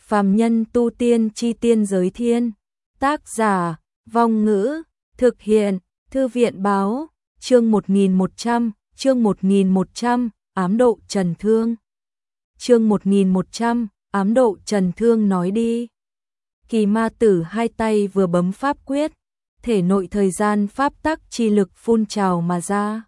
Phàm nhân tu tiên chi tiên giới thiên. Tác giả, Vong Ngữ, thực hiện, Thư viện báo, chương 1100, ám độ trần thương. Chương 1100, ám độ trần thương nói đi. Kỳ ma tử hai tay vừa bấm pháp quyết, thể nội thời gian pháp tắc chi lực phun trào mà ra,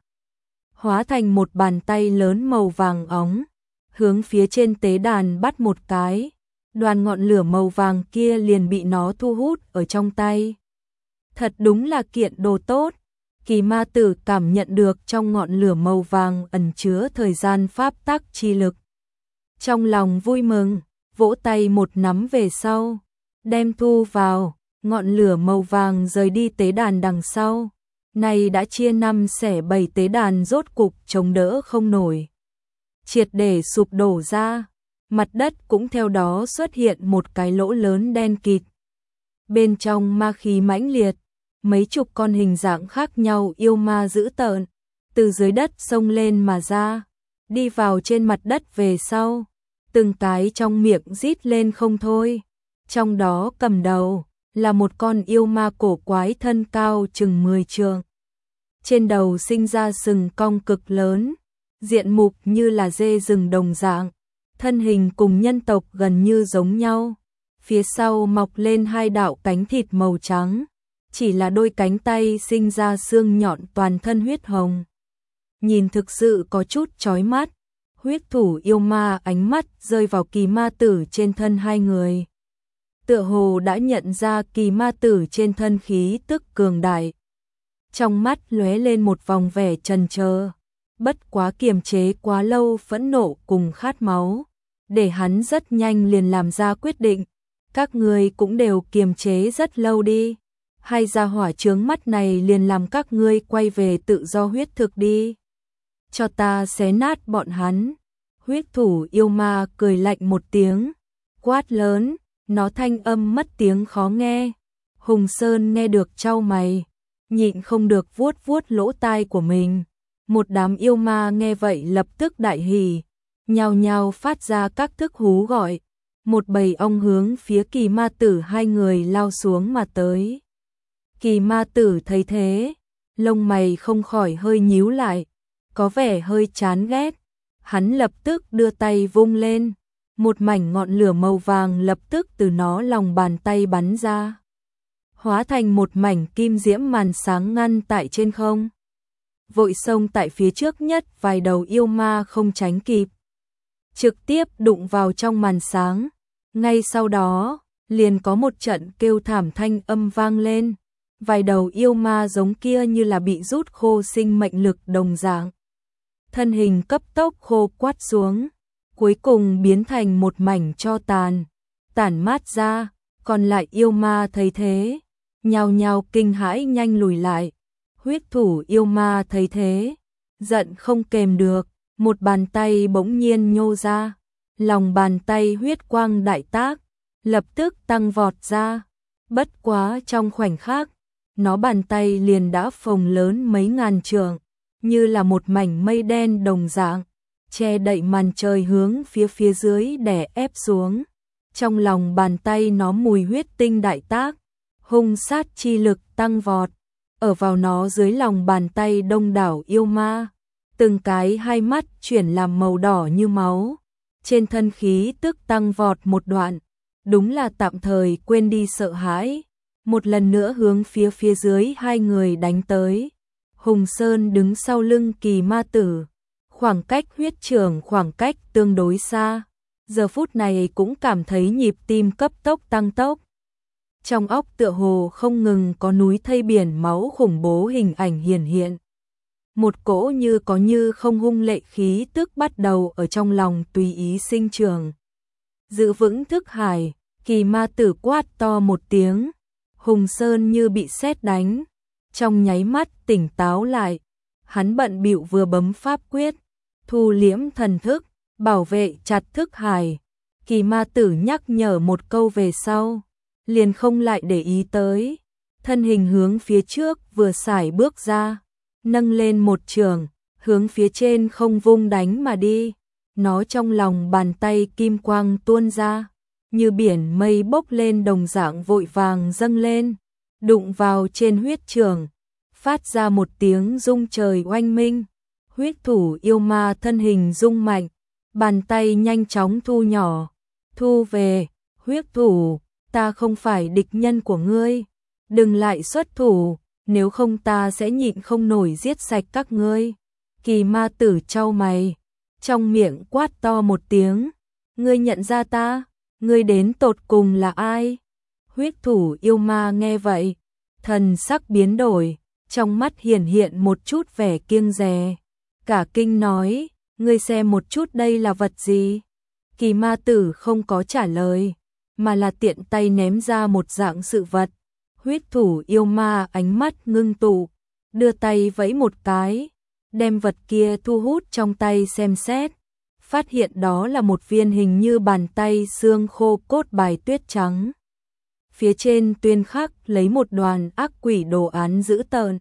hóa thành một bàn tay lớn màu vàng óng, hướng phía trên tế đàn bắt một cái, đoàn ngọn lửa màu vàng kia liền bị nó thu hút ở trong tay. Thật đúng là kiện đồ tốt. Kỳ ma tử cảm nhận được trong ngọn lửa màu vàng ẩn chứa thời gian pháp tắc chi lực. Trong lòng vui mừng, vỗ tay một nắm về sau, đem thu vào, ngọn lửa màu vàng rời đi tế đàn đằng sau. Này đã chia 5 xẻ 7 tế đàn rốt cục chống đỡ không nổi, triệt để sụp đổ ra, mặt đất cũng theo đó xuất hiện một cái lỗ lớn đen kịt. Bên trong ma khí mãnh liệt, mấy chục con hình dạng khác nhau yêu ma dữ tợn, từ dưới đất xông lên mà ra, đi vào trên mặt đất về sau, từng cái trong miệng rít lên không thôi. Trong đó cầm đầu là một con yêu ma cổ quái thân cao chừng 10 trượng. Trên đầu sinh ra sừng cong cực lớn, diện mục như là dê rừng đồng dạng, thân hình cùng nhân tộc gần như giống nhau. Phía sau mọc lên hai đạo cánh thịt màu trắng, chỉ là đôi cánh tay sinh ra xương nhọn, toàn thân huyết hồng. Nhìn thực sự có chút chói mắt. Huyết thủ yêu ma ánh mắt rơi vào kỳ ma tử trên thân hai người, tựa hồ đã nhận ra kỳ ma tử trên thân khí tức cường đại. Trong mắt lóe lên một vòng vẻ chần chờ, bất quá kiềm chế quá lâu phẫn nộ cùng khát máu, để hắn rất nhanh liền làm ra quyết định. Các ngươi cũng đều kiềm chế rất lâu đi, hay ra hỏa chướng mắt này liền làm các ngươi quay về tự do huyết thực đi. Cho ta xé nát bọn hắn. Huyết thủ yêu ma cười lạnh một tiếng, quát lớn, nó thanh âm mất tiếng khó nghe. Hùng Sơn nghe được chau mày, nhịn không được vuốt vuốt lỗ tai của mình. Một đám yêu ma nghe vậy lập tức đại hỉ, nhao nhao phát ra các thức hú gọi. Một bầy ong hướng phía kỳ ma tử hai người lao xuống mà tới. Kỳ ma tử thấy thế, lông mày không khỏi hơi nhíu lại, có vẻ hơi chán ghét. Hắn lập tức đưa tay vung lên, một mảnh ngọn lửa màu vàng lập tức từ nó lòng bàn tay bắn ra, hóa thành một mảnh kim diễm màn sáng ngăn tại trên không. Vội xông tại phía trước nhất vài đầu yêu ma không tránh kịp, trực tiếp đụng vào trong màn sáng. Ngay sau đó, liền có một trận kêu thảm thanh âm vang lên. Vài đầu yêu ma giống kia như là bị rút khô sinh mệnh lực đồng dạng, thân hình cấp tốc khô quắt xuống, cuối cùng biến thành một mảnh tro tàn, tản mát ra. Còn lại yêu ma thấy thế, nhao nhao kinh hãi nhanh lùi lại. Huyết thủ yêu ma thấy thế, giận không kềm được, một bàn tay bỗng nhiên nhô ra, lòng bàn tay huyết quang đại tác, lập tức tăng vọt ra. Bất quá trong khoảnh khắc, nó bàn tay liền đã phồng lớn mấy ngàn trượng, như là một mảnh mây đen đồng dạng, che đậy màn trời hướng phía dưới đè ép xuống. Trong lòng bàn tay nó mùi huyết tinh đại tác, hung sát chi lực tăng vọt, ở vào nó dưới lòng bàn tay đông đảo yêu ma, từng cái hai mắt chuyển làm màu đỏ như máu, trên thân khí tức tăng vọt một đoạn, đúng là tạm thời quên đi sợ hãi, một lần nữa hướng phía dưới hai người đánh tới. Hùng Sơn đứng sau lưng kỳ ma tử, khoảng cách huyết trưởng khoảng cách tương đối xa, giờ phút này cũng cảm thấy nhịp tim cấp tốc tăng tốc. Trong óc tựa hồ không ngừng có núi thây biển máu khủng bố hình ảnh hiển hiện. Một cỗ như có như không hung lệ khí tức bắt đầu ở trong lòng tùy ý sinh trưởng. Giữ vững thức hải, kỳ ma tử quát to một tiếng. Hùng Sơn như bị sét đánh, trong nháy mắt tỉnh táo lại. Hắn bận bịu vừa bấm pháp quyết, thu liễm thần thức, bảo vệ chặt thức hải. Kỳ ma tử nhắc nhở một câu về sau, liền không lại để ý tới. Thân hình hướng phía trước vừa sải bước ra, nâng lên một trường, hướng phía trên không vung đánh mà đi. Nó trong lòng bàn tay kim quang tuôn ra, như biển mây bốc lên đồng dạng vội vàng dâng lên, đụng vào trên huyết trường, phát ra một tiếng rung trời oanh minh. Huyết thủ yêu ma thân hình rung mạnh, bàn tay nhanh chóng thu nhỏ, thu về. Huyết thủ, ta không phải địch nhân của ngươi, đừng lại xuất thủ, nếu không ta sẽ nhịn không nổi giết sạch các ngươi. Kỳ ma tử chau mày, trong miệng quát to một tiếng, ngươi nhận ra ta, ngươi đến tột cùng là ai? Huyết thủ yêu ma nghe vậy, thần sắc biến đổi, trong mắt hiển hiện một chút vẻ kiêng dè, cả kinh nói, ngươi xem một chút đây là vật gì? Kỳ ma tử không có trả lời, mà là tiện tay ném ra một dạng sự vật. Huyết thủ yêu ma ánh mắt ngưng tụ, đưa tay vẫy một cái, đem vật kia thu hút trong tay xem xét, phát hiện đó là một viên hình như bàn tay xương khô cốt bài tuyết trắng. Phía trên tuyên khắc lấy một đoàn ác quỷ đồ án dữ tợn.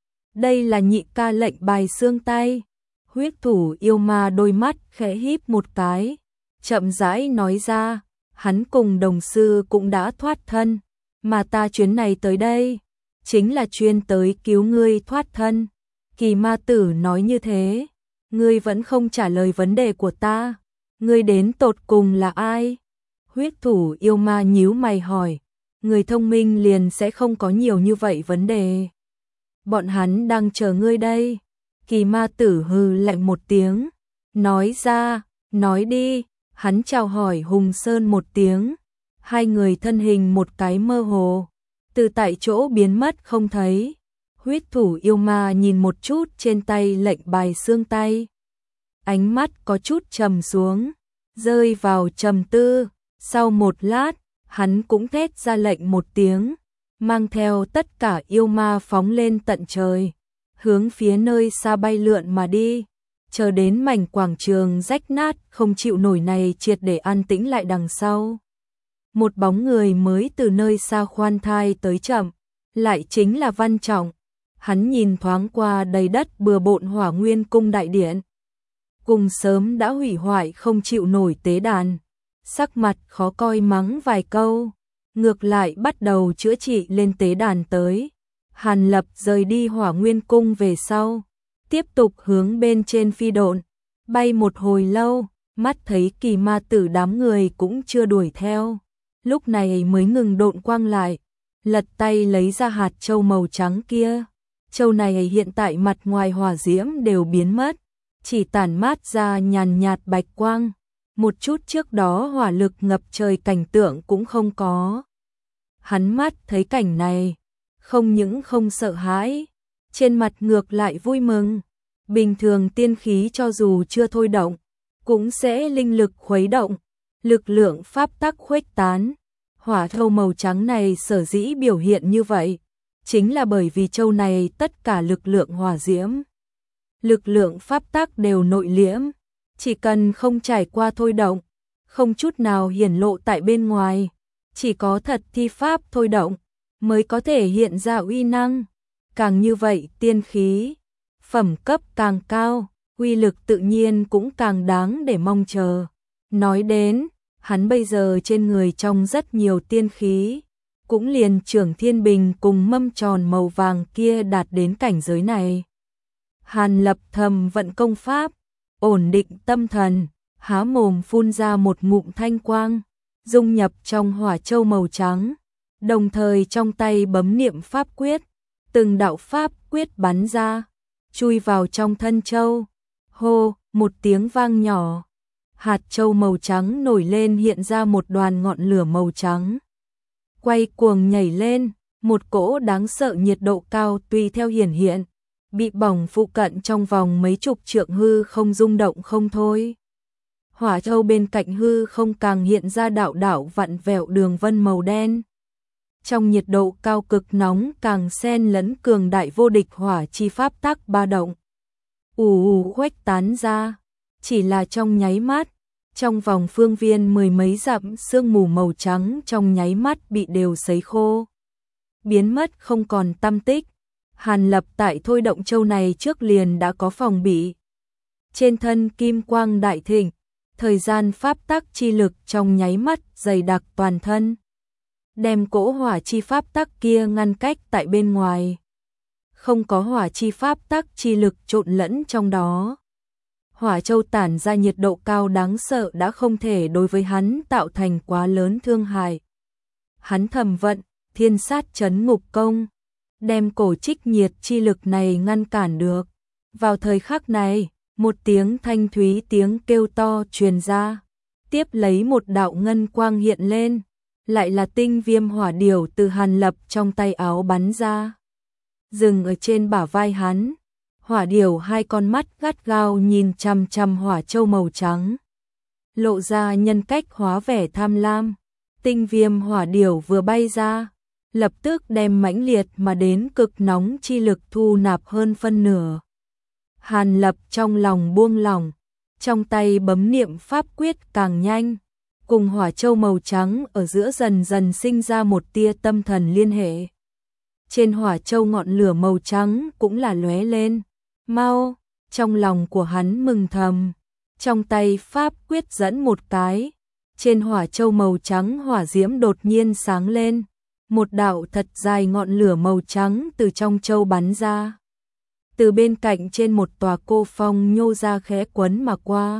Đây là nhị ca lệnh bài xương tay. Huyết thủ yêu ma đôi mắt khẽ híp một cái, chậm rãi nói ra, hắn cùng đồng sư cũng đã thoát thân, mà ta chuyến này tới đây, chính là chuyên tới cứu ngươi thoát thân. Kỳ ma tử nói như thế, ngươi vẫn không trả lời vấn đề của ta, ngươi đến tột cùng là ai? Huyết thủ yêu ma nhíu mày hỏi, người thông minh liền sẽ không có nhiều như vậy vấn đề. Bọn hắn đang chờ ngươi đây. Kỳ ma tử hừ lạnh một tiếng, nói ra, nói đi. Hắn chào hỏi Hùng Sơn một tiếng, hai người thân hình một cái mơ hồ, từ tại chỗ biến mất không thấy. Huyết thủ yêu ma nhìn một chút trên tay lệnh bài xương tay, ánh mắt có chút trầm xuống, rơi vào trầm tư. Sau một lát, hắn cũng thét ra lệnh một tiếng, mang theo tất cả yêu ma phóng lên tận trời, hướng phía nơi xa bay lượn mà đi. Chờ đến mảnh quảng trường rách nát không chịu nổi này triệt để an tĩnh lại đằng sau, một bóng người mới từ nơi xa khoan thai tới chậm, lại chính là Văn Trọng. Hắn nhìn thoáng qua đầy đất bừa bộn Hỏa Nguyên cung đại điện, cùng sớm đã hủy hoại không chịu nổi tế đàn, sắc mặt khó coi mắng vài câu, ngược lại bắt đầu chữa trị lên tế đàn tới. Hàn Lập rời đi Hỏa Nguyên cung về sau, tiếp tục hướng bên trên phi độn, bay một hồi lâu, mắt thấy kỳ ma tử đám người cũng chưa đuổi theo, lúc này mới ngừng độn quang lại, lật tay lấy ra hạt châu màu trắng kia. Châu này hiện tại mặt ngoài hỏa diễm đều biến mất, chỉ tản mát ra nhàn nhạt bạch quang, một chút trước đó hỏa lực ngập trời cảnh tượng cũng không có. Hắn mắt thấy cảnh này, không những không sợ hãi, trên mặt ngược lại vui mừng. Bình thường tiên khí cho dù chưa thôi động, cũng sẽ linh lực khuấy động, lực lượng pháp tắc khuếch tán. Hỏa châu màu trắng này sở dĩ biểu hiện như vậy, chính là bởi vì châu này tất cả lực lượng hỏa diễm, lực lượng pháp tắc đều nội liễm, chỉ cần không trải qua thôi động, không chút nào hiển lộ tại bên ngoài, chỉ có thật thi pháp thôi động mới có thể hiện ra uy năng. Càng như vậy tiên khí phẩm cấp càng cao, uy lực tự nhiên cũng càng đáng để mong chờ. Nói đến, hắn bây giờ trên người trong rất nhiều tiên khí, cũng liền Trưởng Thiên Bình cùng mâm tròn màu vàng kia đạt đến cảnh giới này. Hàn Lập thầm vận công pháp, ổn định tâm thần, há mồm phun ra một ngụm thanh quang, dung nhập trong hỏa châu màu trắng, đồng thời trong tay bấm niệm pháp quyết, từng đạo pháp quyết bắn ra, chui vào trong thân châu. Hô, một tiếng vang nhỏ, hạt châu màu trắng nổi lên, hiện ra một đoàn ngọn lửa màu trắng, quay cuồng nhảy lên, một cỗ đáng sợ nhiệt độ cao tùy theo hiển hiện, bị bỏng phụ cận trong vòng mấy chục trượng hư không rung động không thôi. Hỏa châu bên cạnh hư không càng hiện ra đạo đạo vặn vẹo đường vân màu đen. Trong nhiệt độ cao cực nóng càng xen lẫn cường đại vô địch hỏa chi pháp tắc ba động, khuếch tán ra, chỉ là trong nháy mắt, trong vòng phương viên mười mấy dặm sương mù màu trắng trong nháy mắt bị đều sấy khô, biến mất không còn tăm tích. Hàn Lập tại thôi động châu này trước liền đã có phòng bị, trên thân kim quang đại thịnh, thời gian pháp tắc chi lực trong nháy mắt dày đặc toàn thân, đem cỗ hỏa chi pháp tắc kia ngăn cách tại bên ngoài. Không có hỏa chi pháp tắc chi lực trộn lẫn trong đó. Hỏa châu tản ra nhiệt độ cao đáng sợ đã không thể đối với hắn tạo thành quá lớn thương hại. Hắn thầm vận, thiên sát chấn ngục công, đem cổ trích nhiệt chi lực này ngăn cản được. Vào thời khắc này, một tiếng thanh thúy tiếng kêu to truyền ra, tiếp lấy một đạo ngân quang hiện lên, lại là tinh viêm hỏa điểu từ Hàn Lập trong tay áo bắn ra. Dừng ở trên bả vai hắn, hỏa điểu hai con mắt gắt gao nhìn chằm chằm hỏa châu màu trắng, lộ ra nhân cách hóa vẻ tham lam. Tinh viêm hỏa điểu vừa bay ra, lập tức đem mãnh liệt mà đến cực nóng chi lực thu nạp hơn phân nửa. Hàn Lập trong lòng buông lỏng, trong tay bấm niệm pháp quyết càng nhanh, cùng hỏa châu màu trắng ở giữa dần dần sinh ra một tia tâm thần liên hệ. Trên hỏa châu ngọn lửa màu trắng cũng là lóe lên, mau, trong lòng của hắn mừng thầm, trong tay pháp quyết dẫn một cái, trên hỏa châu màu trắng hỏa diễm đột nhiên sáng lên, một đạo thật dài ngọn lửa màu trắng từ trong châu bắn ra. Từ bên cạnh trên một tòa cô phong nhô ra khẽ quấn mà qua.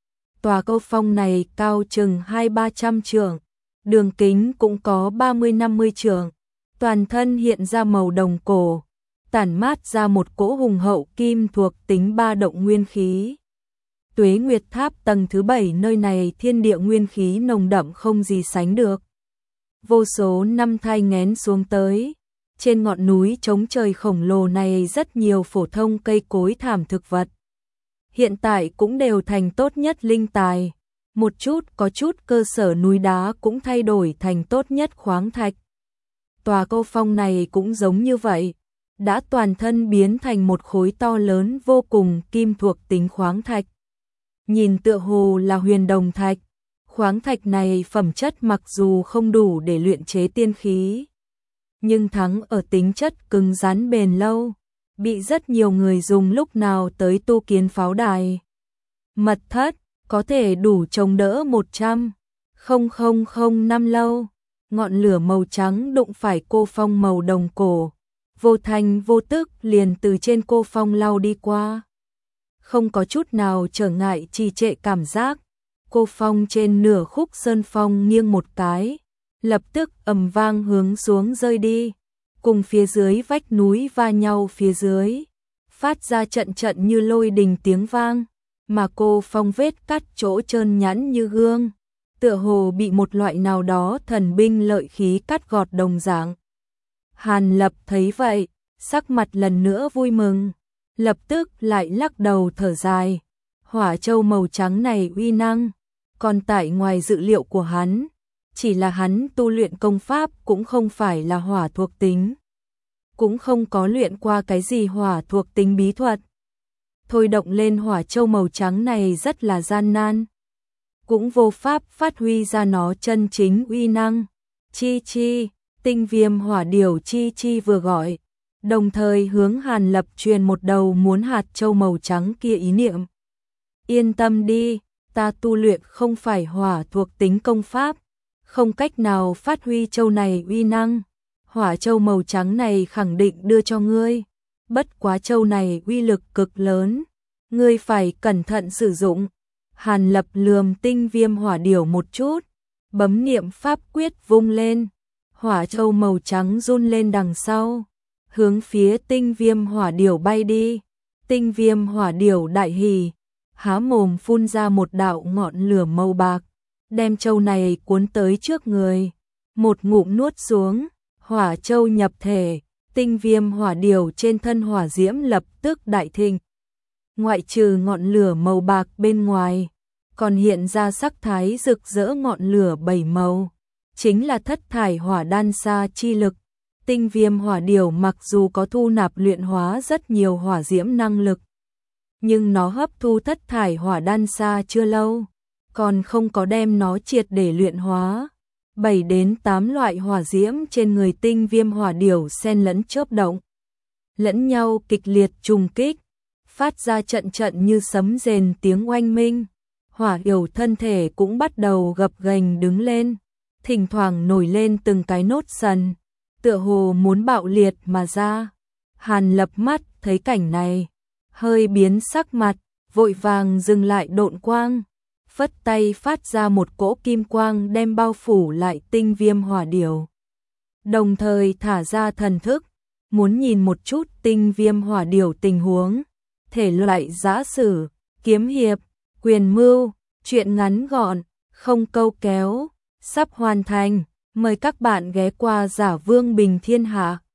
Tòa cô phong này cao chừng 200-300 trượng, đường kính cũng có 30-50 trượng, toàn thân hiện ra màu đồng cổ, tản mát ra một cỗ hùng hậu kim thuộc tính ba động nguyên khí. Tuế Nguyệt Tháp tầng thứ 7 nơi này thiên địa nguyên khí nồng đậm không gì sánh được. Vô số năm thai nghén xuống tới. Trên ngọn núi trống trời khổng lồ này rất nhiều phổ thông cây cối thảm thực vật. Hiện tại cũng đều thành tốt nhất linh tài. Một chút có chút cơ sở núi đá cũng thay đổi thành tốt nhất khoáng thạch. Tòa câu phong này cũng giống như vậy. Đã toàn thân biến thành một khối to lớn vô cùng kim thuộc tính khoáng thạch. Nhìn tựa hồ là huyền đồng thạch. Khoáng thạch này phẩm chất mặc dù không đủ để luyện chế tiên khí, nhưng thắng ở tính chất cứng rắn bền lâu, bị rất nhiều người dùng lúc nào tới tu kiến pháo đài. Mật thất có thể đủ chống đỡ 100,000 năm lâu. Ngọn lửa màu trắng đụng phải cô phong màu đồng cổ, vô thành vô tức liền từ trên cô phong lao đi qua. Không có chút nào trở ngại trì trệ cảm giác. Cô phong trên nửa khúc sơn phong nghiêng một cái, lập tức ầm vang hướng xuống rơi đi, cùng phía dưới vách núi va nhau phía dưới, phát ra trận trận như lôi đình tiếng vang, mà cô phong vết cắt chỗ trơn nhẵn như gương, tựa hồ bị một loại nào đó thần binh lợi khí cắt gọt đồng dạng. Hàn Lập thấy vậy, sắc mặt lần nữa vui mừng, lập tức lại lắc đầu thở dài, hỏa châu màu trắng này uy năng, còn tại ngoài dự liệu của hắn. Chỉ là hắn tu luyện công pháp cũng không phải là hỏa thuộc tính, cũng không có luyện qua cái gì hỏa thuộc tính bí thuật. Thôi động lên hỏa châu màu trắng này rất là gian nan, cũng vô pháp phát huy ra nó chân chính uy năng. Chi chi, tinh viêm hỏa điểu chi chi vừa gọi, đồng thời hướng Hàn Lập truyền một đầu muốn hạt châu màu trắng kia ý niệm. Yên tâm đi, ta tu luyện không phải hỏa thuộc tính công pháp, không cách nào phát huy châu này uy năng. Hỏa châu màu trắng này khẳng định đưa cho ngươi, bất quá châu này uy lực cực lớn, ngươi phải cẩn thận sử dụng. Hàn Lập lườm tinh viêm hỏa điểu một chút, bấm niệm pháp quyết vung lên, hỏa châu màu trắng run lên đằng sau, hướng phía tinh viêm hỏa điểu bay đi. Tinh viêm hỏa điểu đại hỉ, há mồm phun ra một đạo ngọn lửa màu bạc, đem châu này cuốn tới trước người, một ngụm nuốt xuống, hỏa châu nhập thể, tinh viêm hỏa điểu trên thân hỏa diễm lập tức đại thịnh. Ngoại trừ ngọn lửa màu bạc bên ngoài, còn hiện ra sắc thái rực rỡ ngọn lửa 7 màu, chính là thất thải hỏa đan sa chi lực. Tinh viêm hỏa điểu mặc dù có thu nạp luyện hóa rất nhiều hỏa diễm năng lực, nhưng nó hấp thu thất thải hỏa đan sa chưa lâu, còn không có đem nó triệt để luyện hóa. 7 đến 8 loại hỏa diễm trên người tinh viêm hỏa điểu xen lẫn chớp động, lẫn nhau kịch liệt trùng kích, phát ra trận trận như sấm rền tiếng oanh minh. Hỏa Yểu thân thể cũng bắt đầu gập ghềnh đứng lên, thỉnh thoảng nổi lên từng cái nốt sần, tựa hồ muốn bạo liệt mà ra. Hàn Lập mắt thấy cảnh này, hơi biến sắc mặt, vội vàng dừng lại độn quang, phất tay phát ra một cỗ kim quang đem bao phủ lại Tinh Viêm Hỏa Điểu. Đồng thời thả ra thần thức, muốn nhìn một chút Tinh Viêm Hỏa Điểu tình huống, thể loại giã sử, kiếm hiệp, quyền mưu, truyện ngắn gọn, không câu kéo, sắp hoàn thành. Mời các bạn ghé qua Giả Vương Bình Thiên Hạ.